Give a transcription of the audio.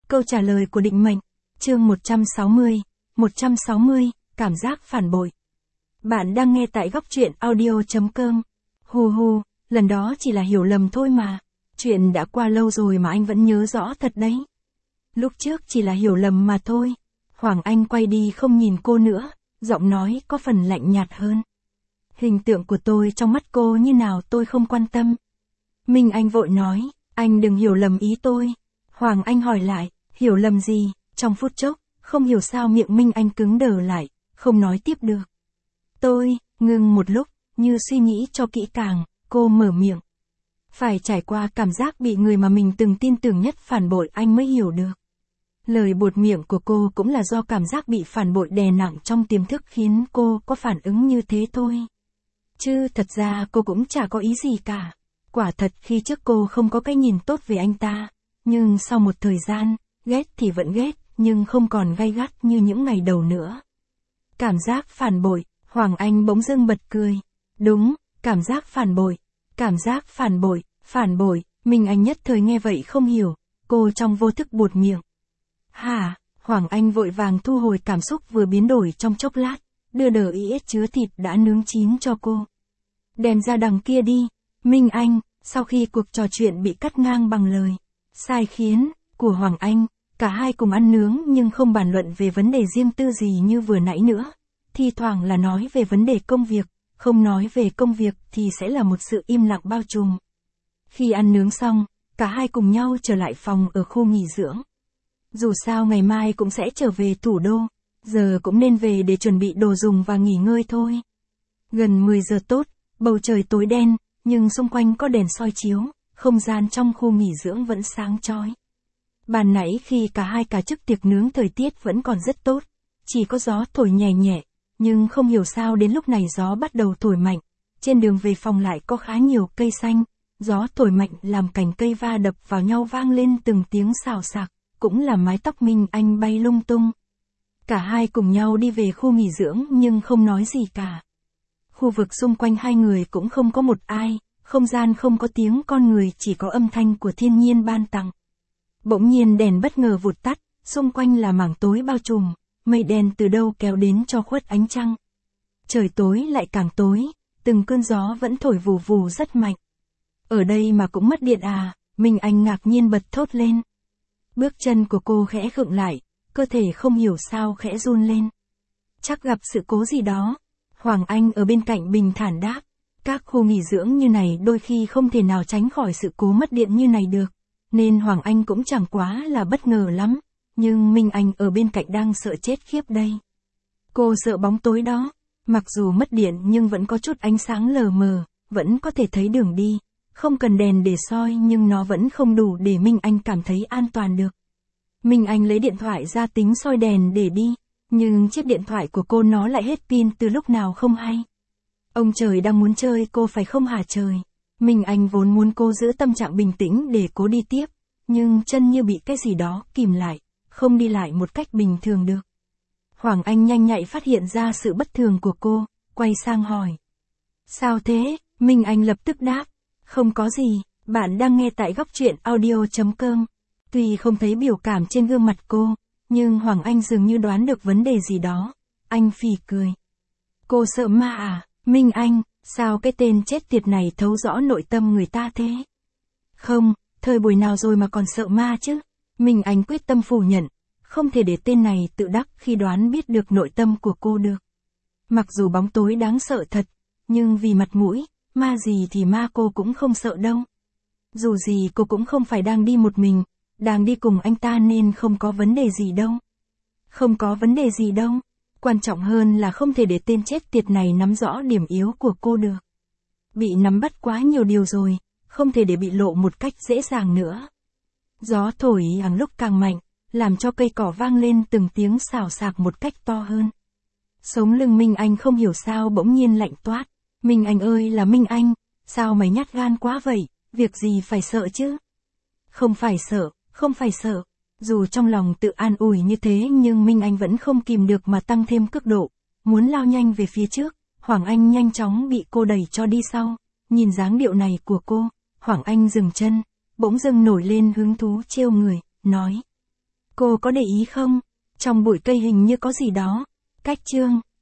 Câu trả lời của định mệnh. Chương 160, cảm giác phản bội. Bạn đang nghe tại góc truyện audio.com. Hù hù, lần đó chỉ là hiểu lầm thôi mà. Chuyện đã qua lâu rồi mà anh vẫn nhớ rõ thật đấy. Lúc trước chỉ là hiểu lầm mà thôi. Hoàng Anh quay đi không nhìn cô nữa, giọng nói có phần lạnh nhạt hơn. Hình tượng của tôi trong mắt cô như nào tôi không quan tâm. Minh Anh vội nói, anh đừng hiểu lầm ý tôi. Hoàng Anh hỏi lại, hiểu lầm gì? Trong phút chốc, không hiểu sao miệng Minh Anh cứng đờ lại, không nói tiếp được. Tôi, ngừng một lúc, như suy nghĩ cho kỹ càng, cô mở miệng. Phải trải qua cảm giác bị người mà mình từng tin tưởng nhất phản bội anh mới hiểu được. Lời buột miệng của cô cũng là do cảm giác bị phản bội đè nặng trong tiềm thức khiến cô có phản ứng như thế thôi. Chứ thật ra cô cũng chả có ý gì cả. Quả thật khi trước cô không có cái nhìn tốt về anh ta, nhưng sau một thời gian, ghét thì vẫn ghét, nhưng không còn gay gắt như những ngày đầu nữa. Cảm giác phản bội, Hoàng Anh bỗng dưng bật cười. Đúng, cảm giác phản bội. Cảm giác phản bội, Minh Anh nhất thời nghe vậy không hiểu, cô trong vô thức buột miệng. Hả? Hoàng Anh vội vàng thu hồi cảm xúc vừa biến đổi trong chốc lát, đưa đờ ít chứa thịt đã nướng chín cho cô. Đem ra đằng kia đi, Minh Anh, sau khi cuộc trò chuyện bị cắt ngang bằng lời sai khiến của Hoàng Anh, cả hai cùng ăn nướng nhưng không bàn luận về vấn đề riêng tư gì như vừa nãy nữa. Thi thoảng là nói về vấn đề công việc, không nói về công việc thì sẽ là một sự im lặng bao trùm. Khi ăn nướng xong, cả hai cùng nhau trở lại phòng ở khu nghỉ dưỡng. Dù sao ngày mai cũng sẽ trở về thủ đô, giờ cũng nên về để chuẩn bị đồ dùng và nghỉ ngơi thôi. Gần 10 giờ tốt, bầu trời tối đen, nhưng xung quanh có đèn soi chiếu, không gian trong khu nghỉ dưỡng vẫn sáng chói. Ban nãy khi cả hai cả chức tiệc nướng thời tiết vẫn còn rất tốt, chỉ có gió thổi nhẹ nhẹ, nhưng không hiểu sao đến lúc này gió bắt đầu thổi mạnh, trên đường về phòng lại có khá nhiều cây xanh, gió thổi mạnh làm cành cây va đập vào nhau vang lên từng tiếng xào xạc, cũng làm mái tóc Minh Anh bay lung tung. Cả hai cùng nhau đi về khu nghỉ dưỡng nhưng không nói gì cả. Khu vực xung quanh hai người cũng không có một ai, không gian không có tiếng con người, chỉ có âm thanh của thiên nhiên ban tặng. Bỗng nhiên đèn bất ngờ vụt tắt, xung quanh là mảng tối bao trùm, mây đen từ đâu kéo đến cho khuất ánh trăng. Trời tối lại càng tối, từng cơn gió vẫn thổi vù vù rất mạnh. Ở đây mà cũng mất điện à? Minh Anh ngạc nhiên bật thốt lên. Bước chân của cô khẽ khựng lại, cơ thể không hiểu sao khẽ run lên. Chắc gặp sự cố gì đó. Hoàng Anh ở bên cạnh bình thản đáp. Các khu nghỉ dưỡng như này đôi khi không thể nào tránh khỏi sự cố mất điện như này được, nên Hoàng Anh cũng chẳng quá là bất ngờ lắm, nhưng Minh Anh ở bên cạnh đang sợ chết khiếp đây. Cô sợ bóng tối đó, mặc dù mất điện nhưng vẫn có chút ánh sáng lờ mờ, vẫn có thể thấy đường đi, không cần đèn để soi nhưng nó vẫn không đủ để Minh Anh cảm thấy an toàn được. Minh Anh lấy điện thoại ra tính soi đèn để đi, nhưng chiếc điện thoại của cô nó lại hết pin từ lúc nào không hay. Ông trời đang muốn chơi cô phải không hả trời? Minh Anh vốn muốn cô giữ tâm trạng bình tĩnh để cố đi tiếp, nhưng chân như bị cái gì đó kìm lại, không đi lại một cách bình thường được. Hoàng Anh nhanh nhạy phát hiện ra sự bất thường của cô, quay sang hỏi. Sao thế? Minh Anh lập tức đáp. Không có gì, bạn đang nghe tại góc truyện audio.com. Tuy không thấy biểu cảm trên gương mặt cô, nhưng Hoàng Anh dường như đoán được vấn đề gì đó. Anh phì cười. Cô sợ ma à? Minh Anh, sao cái tên chết tiệt này thấu rõ nội tâm người ta thế? Không, thời buổi nào rồi mà còn sợ ma chứ? Minh Anh quyết tâm phủ nhận, không thể để tên này tự đắc khi đoán biết được nội tâm của cô được. Mặc dù bóng tối đáng sợ thật, nhưng vì mặt mũi, ma gì thì ma cô cũng không sợ đâu. Dù gì cô cũng không phải đang đi một mình, đang đi cùng anh ta nên không có vấn đề gì đâu. Không có vấn đề gì đâu. Quan trọng hơn là không thể để tên chết tiệt này nắm rõ điểm yếu của cô được. Bị nắm bắt quá nhiều điều rồi, không thể để bị lộ một cách dễ dàng nữa. Gió thổi hàng lúc càng mạnh, làm cho cây cỏ vang lên từng tiếng xào xạc một cách to hơn. Sống lưng Minh Anh không hiểu sao bỗng nhiên lạnh toát. Minh Anh ơi là Minh Anh, sao mày nhát gan quá vậy, việc gì phải sợ chứ? Không phải sợ, không phải sợ. Dù trong lòng tự an ủi như thế nhưng Minh Anh vẫn không kìm được mà tăng thêm cước độ, muốn lao nhanh về phía trước. Hoàng Anh nhanh chóng bị cô đẩy cho đi sau. Nhìn dáng điệu này của cô, Hoàng Anh dừng chân, bỗng dưng nổi lên hứng thú trêu người, nói. Cô có để ý không? Trong bụi cây hình như có gì đó. Cách chương.